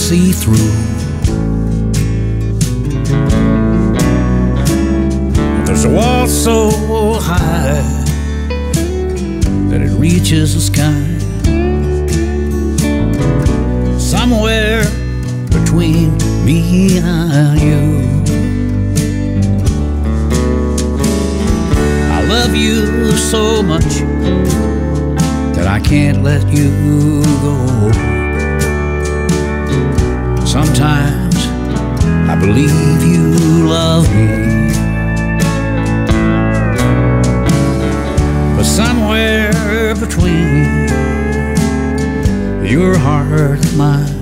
see through. There's a wall so high that it reaches the sky. Somewhere between me and you. I love you so much that I can't let you go. Sometimes I believe you love me, but somewhere between your heart and mine,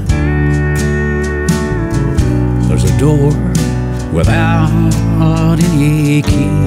there's a door without any key.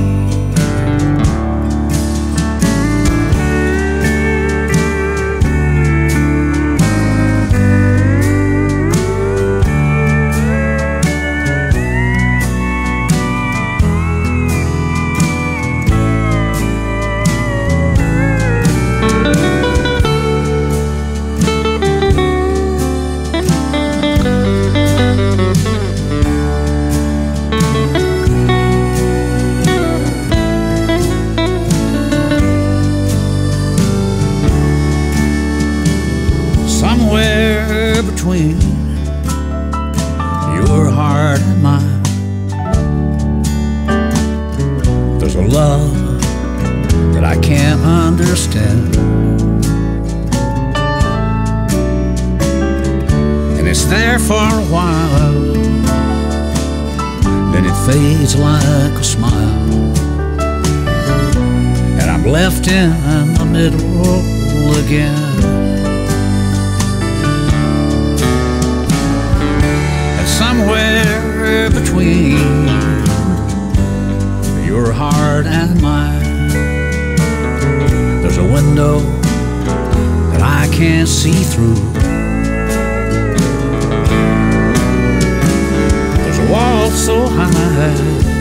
Somewhere between your heart and mine, there's a love that I can't understand, and it's there for a while, then it fades like a smile, and I'm left in the middle again. Somewhere between your heart and mine, there's a window that I can't see through. There's a wall so high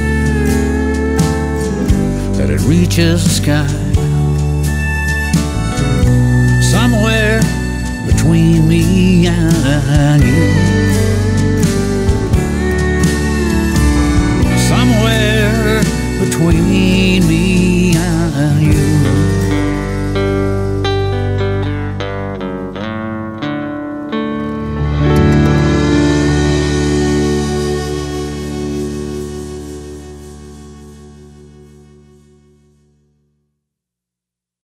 that it reaches the sky. Somewhere between me and you. Somewhere between me and you.